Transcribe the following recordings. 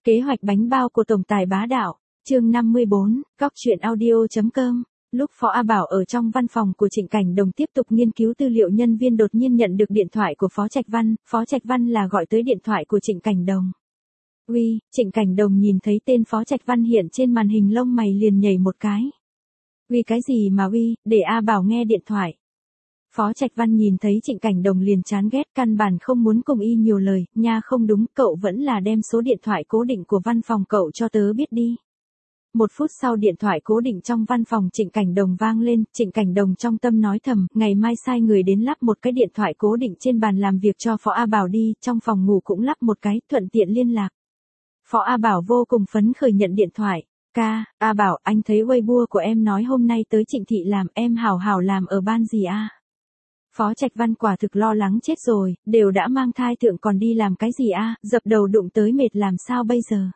Kế hoạch bánh bao của tổng tài bá đạo, chương 54, góc truyện audio.com. Lúc Phó A Bảo ở trong văn phòng của Trịnh Cảnh Đồng tiếp tục nghiên cứu tư liệu, nhân viên đột nhiên nhận được điện thoại của Phó Trạch Văn là gọi tới điện thoại của Trịnh Cảnh Đồng. Uy, Trịnh Cảnh Đồng nhìn thấy tên Phó Trạch Văn hiện trên màn hình, lông mày liền nhảy một cái. Uy cái gì mà uy, để A Bảo nghe điện thoại. Phó Trạch Văn nhìn thấy Trịnh Cảnh Đồng liền chán ghét, căn bản không muốn cùng y nhiều lời, nha không đúng, cậu vẫn là đem số điện thoại cố định của văn phòng cậu cho tớ biết đi. 1 phút sau điện thoại cố định trong văn phòng Trịnh Cảnh Đồng vang lên, Trịnh Cảnh Đồng trong tâm nói thầm, ngày mai sai người đến lắp một cái điện thoại cố định trên bàn làm việc cho Phó A Bảo đi, trong phòng ngủ cũng lắp một cái, thuận tiện liên lạc. Phó A Bảo vô cùng phấn khởi nhận điện thoại. Ca, A Bảo, anh thấy Weibo của em nói hôm nay tới Trịnh Thị làm, em hảo hảo làm ở ban gì a? Phó Trạch Văn quả thực lo lắng chết rồi, đều đã mang thai thượng còn đi làm cái gì a, dập đầu đụng tới mệt làm sao bây giờ.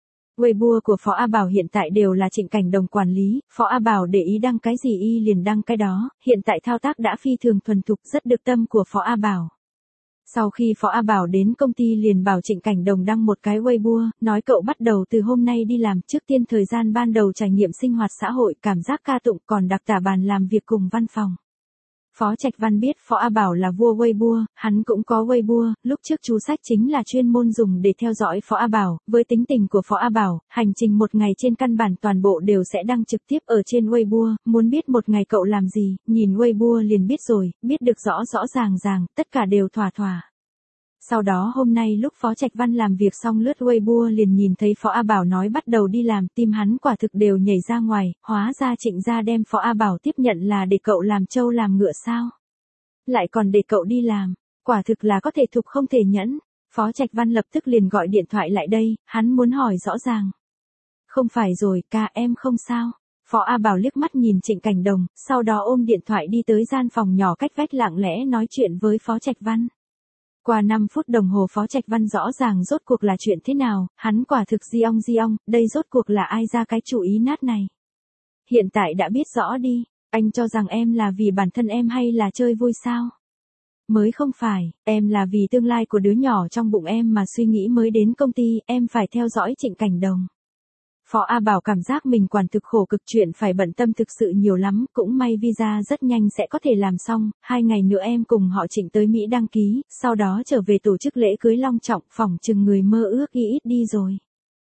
Weibo của Phó A Bảo hiện tại đều là Trịnh Cảnh Đồng quản lý, Phó A Bảo để ý đăng cái gì y liền đăng cái đó, hiện tại thao tác đã phi thường thuần thục, rất được tâm của Phó A Bảo. Sau khi Phó A Bảo đến công ty liền bảo Trịnh Cảnh Đồng đăng một cái Weibo, nói cậu bắt đầu từ hôm nay đi làm, trước tiên thời gian ban đầu trải nghiệm sinh hoạt xã hội, cảm giác ca tụng, còn đặc tả bàn làm việc cùng văn phòng. Phó Trạch Văn biết Phó A Bảo là vua Weibo, hắn cũng có Weibo, lúc trước chú sách chính là chuyên môn dùng để theo dõi Phó A Bảo, với tính tình của Phó A Bảo, hành trình một ngày trên căn bản toàn bộ đều sẽ đăng trực tiếp ở trên Weibo, muốn biết một ngày cậu làm gì, nhìn Weibo liền biết rồi, biết được rõ rõ ràng, tất cả đều thỏa thỏa. Sau đó hôm nay lúc Phó Trạch Văn làm việc xong lướt Weibo liền nhìn thấy Phó A Bảo nói bắt đầu đi làm, tim hắn quả thực đều nhảy ra ngoài, hóa ra Trịnh gia đem Phó A Bảo tiếp nhận là để cậu làm trâu làm ngựa sao? Lại còn để cậu đi làm, quả thực là có thể thục không thể nhẫn. Phó Trạch Văn lập tức liền gọi điện thoại lại đây, hắn muốn hỏi rõ ràng. Không phải rồi, ca em không sao. Phó A Bảo liếc mắt nhìn Trịnh Cảnh Đồng, sau đó ôm điện thoại đi tới gian phòng nhỏ cách vách lặng lẽ nói chuyện với Phó Trạch Văn. Qua 5 phút đồng hồ Phó Trạch Văn rõ ràng rốt cuộc là chuyện thế nào, hắn quả thực di ong, đây rốt cuộc là ai ra cái chủ ý nát này. Hiện tại đã biết rõ đi, anh cho rằng em là vì bản thân em hay là chơi vui sao? Mới không phải, em là vì tương lai của đứa nhỏ trong bụng em mà suy nghĩ mới đến công ty, em phải theo dõi Trịnh Cảnh Đồng. Phó A Bảo cảm giác mình quản thực khổ cực, chuyện phải bận tâm thực sự nhiều lắm, cũng may visa rất nhanh sẽ có thể làm xong, 2 ngày nữa em cùng họ Trịnh tới Mỹ đăng ký, sau đó trở về tổ chức lễ cưới long trọng, phỏng chừng người mơ ước ít đi rồi.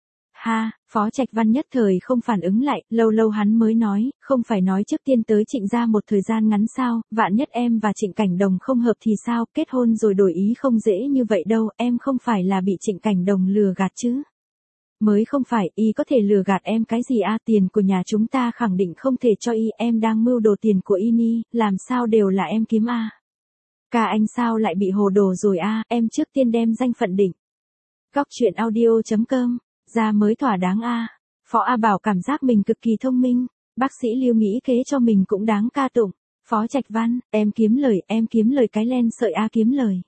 Ha, Phó Trạch Văn nhất thời không phản ứng lại, lâu hắn mới nói, không phải nói trước tiên tới Trịnh gia một thời gian ngắn sao, vạn nhất em và Trịnh Cảnh Đồng không hợp thì sao, kết hôn rồi đổi ý không dễ như vậy đâu, em không phải là bị Trịnh Cảnh Đồng lừa gạt chứ. Mới không phải, y có thể lừa gạt em cái gì a, tiền của nhà chúng ta khẳng định không thể cho y, em đang mưu đồ tiền của y ni, làm sao đều là em kiếm a. Ca anh sao lại bị hồ đồ rồi a, em trước tiên đem danh phận định. Góc truyện audio.com, ra mới thỏa đáng a. Phó A Bảo cảm giác mình cực kỳ thông minh, bác sĩ Lưu nghĩ kế cho mình cũng đáng ca tụng. Phó Trạch Văn, em kiếm lời cái len sợi a, kiếm lời.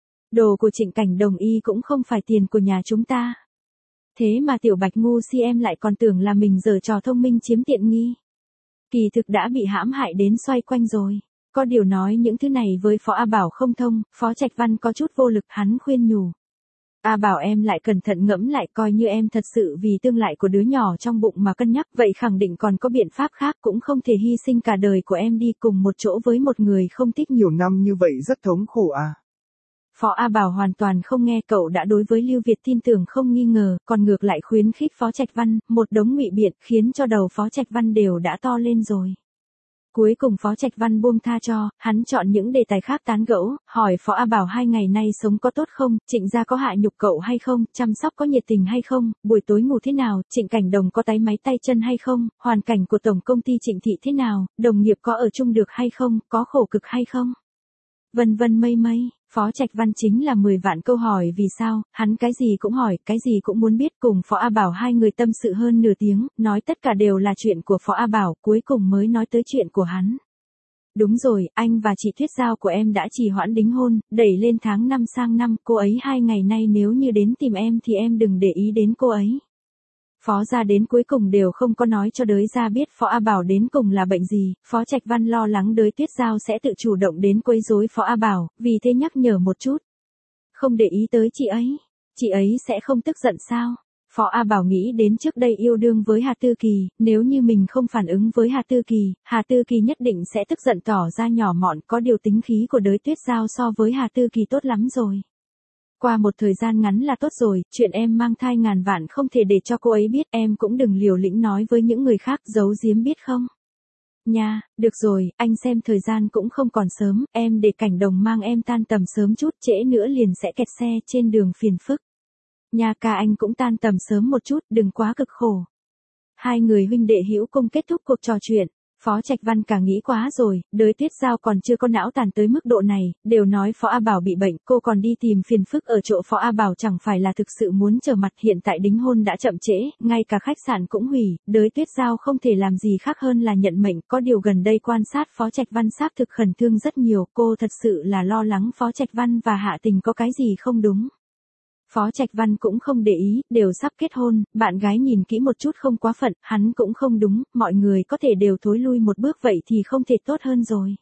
Đồ của Trịnh Cảnh Đồng y cũng không phải tiền của nhà chúng ta. Thế mà tiểu bạch ngu si em lại còn tưởng là mình giở trò thông minh chiếm tiện nghi. Kỳ thực đã bị hãm hại đến xoay quanh rồi. Có điều nói những thứ này với Phó A Bảo không thông, Phó Trạch Văn có chút vô lực, hắn khuyên nhủ. A Bảo em lại cẩn thận ngẫm lại, coi như em thật sự vì tương lai của đứa nhỏ trong bụng mà cân nhắc, vậy khẳng định còn có biện pháp khác, cũng không thể hy sinh cả đời của em đi cùng một chỗ với một người không thích. Nhiều năm như vậy rất thống khổ à. Phó A Bảo hoàn toàn không nghe, cậu đã đối với Lưu Việt tin tưởng không nghi ngờ, còn ngược lại khuyến khích Phó Trạch Văn, một đống ngụy biện khiến cho đầu Phó Trạch Văn đều đã to lên rồi. Cuối cùng Phó Trạch Văn buông tha cho, hắn chọn những đề tài khác tán gẫu, hỏi Phó A Bảo 2 ngày nay sống có tốt không, Trịnh gia có hạ nhục cậu hay không, chăm sóc có nhiệt tình hay không, buổi tối ngủ thế nào, Trịnh Cảnh Đồng có táy máy tay chân hay không, hoàn cảnh của tổng công ty Trịnh Thị thế nào, đồng nghiệp có ở chung được hay không, có khổ cực hay không. Vân vân mây. Phó Trạch Văn chính là 10 vạn câu hỏi vì sao, hắn cái gì cũng hỏi, cái gì cũng muốn biết, cùng Phó A Bảo 2 người tâm sự hơn nửa tiếng, nói tất cả đều là chuyện của Phó A Bảo, cuối cùng mới nói tới chuyện của hắn. Đúng rồi, anh và chị Tuyết Giao của em đã trì hoãn đính hôn, đẩy lên tháng 5 sang năm, cô ấy 2 ngày nay nếu như đến tìm em thì em đừng để ý đến cô ấy. Phó gia đến cuối cùng đều không có nói cho đới gia biết Phó A Bảo đến cùng là bệnh gì, Phó Trạch Văn lo lắng đới Tuyết Giao sẽ tự chủ động đến quấy rối Phó A Bảo, vì thế nhắc nhở một chút. Không để ý tới chị ấy sẽ không tức giận sao? Phó A Bảo nghĩ đến trước đây yêu đương với Hà Tư Kỳ, nếu như mình không phản ứng với Hà Tư Kỳ, Hà Tư Kỳ nhất định sẽ tức giận tỏ ra nhỏ mọn, có điều tính khí của Đới Tuyết Giao so với Hà Tư Kỳ tốt lắm rồi. Qua một thời gian ngắn là tốt rồi, chuyện em mang thai ngàn vạn không thể để cho cô ấy biết, em cũng đừng liều lĩnh nói với những người khác, giấu giếm biết không? Nha, được rồi, anh xem thời gian cũng không còn sớm, em để Cảnh Đồng mang em tan tầm sớm chút, trễ nữa liền sẽ kẹt xe trên đường phiền phức. Nha ca, anh cũng tan tầm sớm một chút, đừng quá cực khổ. Hai người huynh đệ hữu công kết thúc cuộc trò chuyện. Phó Trạch Văn cả nghĩ quá rồi, Đới Tuyết Giao còn chưa có não tàn tới mức độ này, đều nói Phó A Bảo bị bệnh, cô còn đi tìm phiền phức ở chỗ Phó A Bảo, chẳng phải là thực sự muốn trở mặt, hiện tại đính hôn đã chậm trễ, ngay cả khách sạn cũng hủy, Đới Tuyết Giao không thể làm gì khác hơn là nhận mệnh, có điều gần đây quan sát Phó Trạch Văn xác thực khẩn trương rất nhiều, cô thật sự là lo lắng Phó Trạch Văn và Hạ Tình có cái gì không đúng. Phó Trạch Văn cũng không để ý, đều sắp kết hôn, bạn gái nhìn kỹ một chút không quá phận, hắn cũng không đúng, mọi người có thể đều thối lui một bước vậy thì không thể tốt hơn rồi.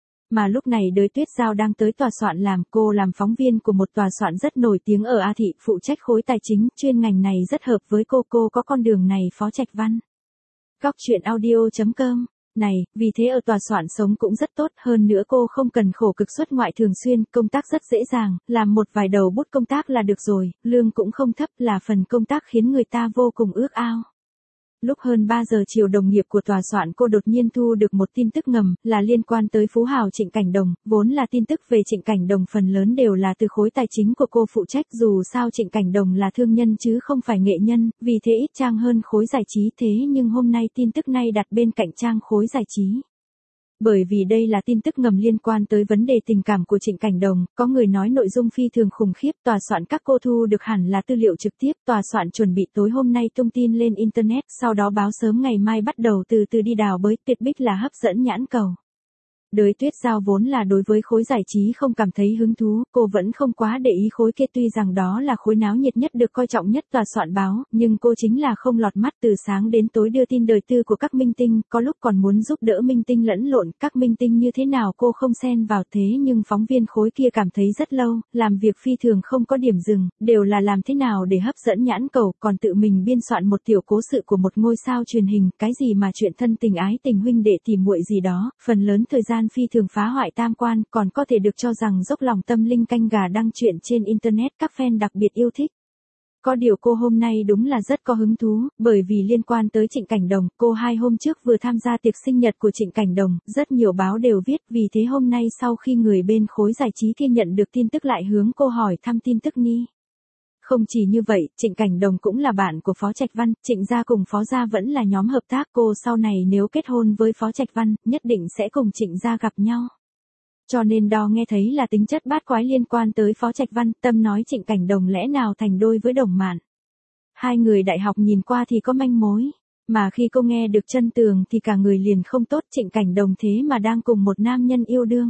Mà lúc này Đới Tuyết Giao đang tới tòa soạn làm, cô làm phóng viên của một tòa soạn rất nổi tiếng ở A Thị, phụ trách khối tài chính, chuyên ngành này rất hợp với cô có con đường này. Phó Trạch Văn. Góc chuyện audio.com này, vì thế ở tòa soạn sống cũng rất tốt, hơn nữa cô không cần khổ cực xuất ngoại thường xuyên, công tác rất dễ dàng, làm một vài đầu bút công tác là được rồi, lương cũng không thấp, là phần công tác khiến người ta vô cùng ước ao. Lúc hơn 3 giờ chiều, đồng nghiệp của tòa soạn cô đột nhiên thu được một tin tức ngầm, là liên quan tới phú hào Trịnh Cảnh Đồng, vốn là tin tức về Trịnh Cảnh Đồng phần lớn đều là từ khối tài chính của cô phụ trách, dù sao Trịnh Cảnh Đồng là thương nhân chứ không phải nghệ nhân, vì thế ít trang hơn khối giải trí, thế nhưng hôm nay tin tức này đặt bên cạnh trang khối giải trí. Bởi vì đây là tin tức ngầm liên quan tới vấn đề tình cảm của Trịnh Cảnh Đồng, có người nói nội dung phi thường khủng khiếp, tòa soạn các cô thu được hẳn là tư liệu trực tiếp, tòa soạn chuẩn bị tối hôm nay tung tin lên Internet, sau đó báo sớm ngày mai bắt đầu từ từ đi đào bới, tuyệt bích là hấp dẫn nhãn cầu. Đới Tuyết Giao vốn là đối với khối giải trí không cảm thấy hứng thú, cô vẫn không quá để ý khối kia, tuy rằng đó là khối náo nhiệt nhất, được coi trọng nhất tòa soạn báo, nhưng cô chính là không lọt mắt, từ sáng đến tối đưa tin đời tư của các minh tinh, có lúc còn muốn giúp đỡ minh tinh lẫn lộn, các minh tinh như thế nào cô không xen vào, thế nhưng phóng viên khối kia cảm thấy rất lâu, làm việc phi thường không có điểm dừng, đều là làm thế nào để hấp dẫn nhãn cầu, còn tự mình biên soạn một tiểu cố sự của một ngôi sao truyền hình, cái gì mà chuyện thân tình ái tình huynh đệ tỉ muội gì đó, phần lớn thời gian phi thường phá hoại tam quan, còn có thể được cho rằng dốc lòng tâm linh canh gà đăng chuyện trên Internet, các fan đặc biệt yêu thích. Có điều cô hôm nay đúng là rất có hứng thú, bởi vì liên quan tới Trịnh Cảnh Đồng, cô 2 hôm trước vừa tham gia tiệc sinh nhật của Trịnh Cảnh Đồng, rất nhiều báo đều viết, vì thế hôm nay sau khi người bên khối giải trí kia nhận được tin tức lại hướng cô hỏi thăm tin tức ni. Không chỉ như vậy, Trịnh Cảnh Đồng cũng là bạn của Phó Trạch Văn, Trịnh gia cùng Phó gia vẫn là nhóm hợp tác, cô sau này nếu kết hôn với Phó Trạch Văn, nhất định sẽ cùng Trịnh gia gặp nhau. Cho nên đo nghe thấy là tính chất bát quái liên quan tới Phó Trạch Văn, tâm nói Trịnh Cảnh Đồng lẽ nào thành đôi với Đồng Mạn. Hai người đại học nhìn qua thì có manh mối, mà khi cô nghe được chân tường thì cả người liền không tốt, Trịnh Cảnh Đồng thế mà đang cùng một nam nhân yêu đương.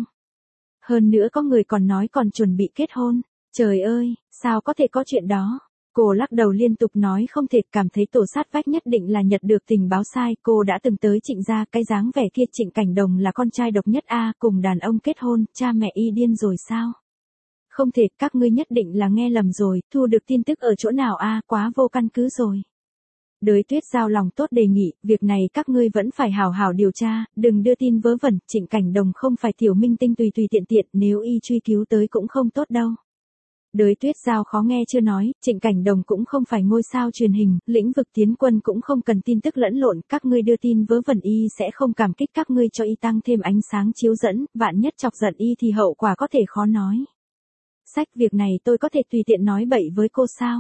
Hơn nữa có người còn nói còn chuẩn bị kết hôn. Trời ơi, sao có thể có chuyện đó? Cô lắc đầu liên tục nói không thể, cảm thấy tổ sát vách nhất định là nhận được tình báo sai, cô đã từng tới Trịnh gia, cái dáng vẻ kia Trịnh Cảnh Đồng là con trai độc nhất a, cùng đàn ông kết hôn, cha mẹ y điên rồi sao? Không thể, các ngươi nhất định là nghe lầm rồi, thu được tin tức ở chỗ nào a, quá vô căn cứ rồi. Đới Tuyết Giao lòng tốt đề nghị, việc này các ngươi vẫn phải hào hào điều tra, đừng đưa tin vớ vẩn, Trịnh Cảnh Đồng không phải tiểu minh tinh tùy tùy tiện tiện, nếu y truy cứu tới cũng không tốt đâu. Đới Tuyết Giao khó nghe chưa nói, Trịnh Cảnh Đồng cũng không phải ngôi sao truyền hình, lĩnh vực tiến quân cũng không cần tin tức lẫn lộn, các ngươi đưa tin vớ vẩn y sẽ không cảm kích các ngươi cho y tăng thêm ánh sáng chiếu dẫn, vạn nhất chọc giận y thì hậu quả có thể khó nói. Sách, việc này tôi có thể tùy tiện nói bậy với cô sao?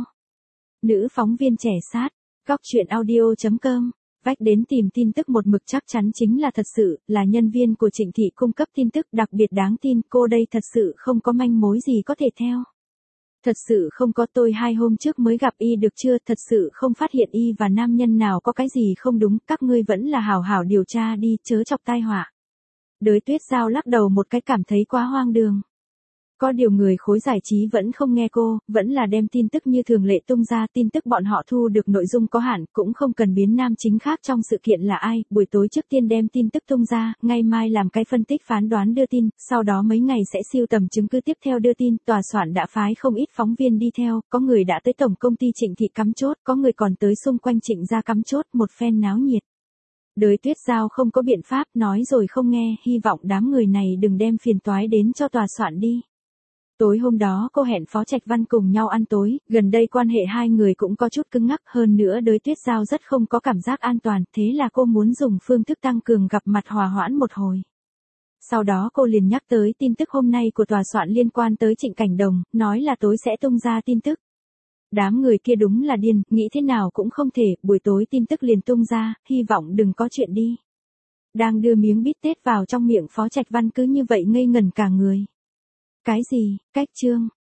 Nữ phóng viên trẻ sát, góc chuyện audio.com, vách đến tìm tin tức một mực chắc chắn chính là thật sự, là nhân viên của Trịnh Thị cung cấp tin tức đặc biệt đáng tin, cô đây thật sự không có manh mối gì có thể theo. Thật sự không có, tôi 2 hôm trước mới gặp y được chưa, thật sự không phát hiện y và nam nhân nào có cái gì không đúng, các ngươi vẫn là hào hào điều tra đi, chớ chọc tai họa. Đới Tuyết Giao lắc đầu một cái, cảm thấy quá hoang đường. Có điều người khối giải trí vẫn không nghe cô, vẫn là đem tin tức như thường lệ tung ra, tin tức bọn họ thu được nội dung có hạn, cũng không cần biến nam chính khác trong sự kiện là ai, buổi tối trước tiên đem tin tức tung ra, ngày mai làm cái phân tích phán đoán đưa tin, sau đó mấy ngày sẽ sưu tầm chứng cứ tiếp theo đưa tin, tòa soạn đã phái không ít phóng viên đi theo, có người đã tới tổng công ty Trịnh Thị cắm chốt, có người còn tới xung quanh Trịnh gia cắm chốt, một phen náo nhiệt. Đới Tuyết Giao không có biện pháp, nói rồi không nghe, hy vọng đám người này đừng đem phiền toái đến cho tòa soạn đi. Tối hôm đó cô hẹn Phó Trạch Văn cùng nhau ăn tối, gần đây quan hệ hai người cũng có chút cứng ngắc, hơn nữa Đới Tuyết Giao rất không có cảm giác an toàn, thế là cô muốn dùng phương thức tăng cường gặp mặt hòa hoãn một hồi. Sau đó cô liền nhắc tới tin tức hôm nay của tòa soạn liên quan tới Trịnh Cảnh Đồng, nói là tối sẽ tung ra tin tức. Đám người kia đúng là điên, nghĩ thế nào cũng không thể, buổi tối tin tức liền tung ra, hy vọng đừng có chuyện đi. Đang đưa miếng bít tết vào trong miệng Phó Trạch Văn cứ như vậy ngây ngẩn cả người. Cái gì, cách chương,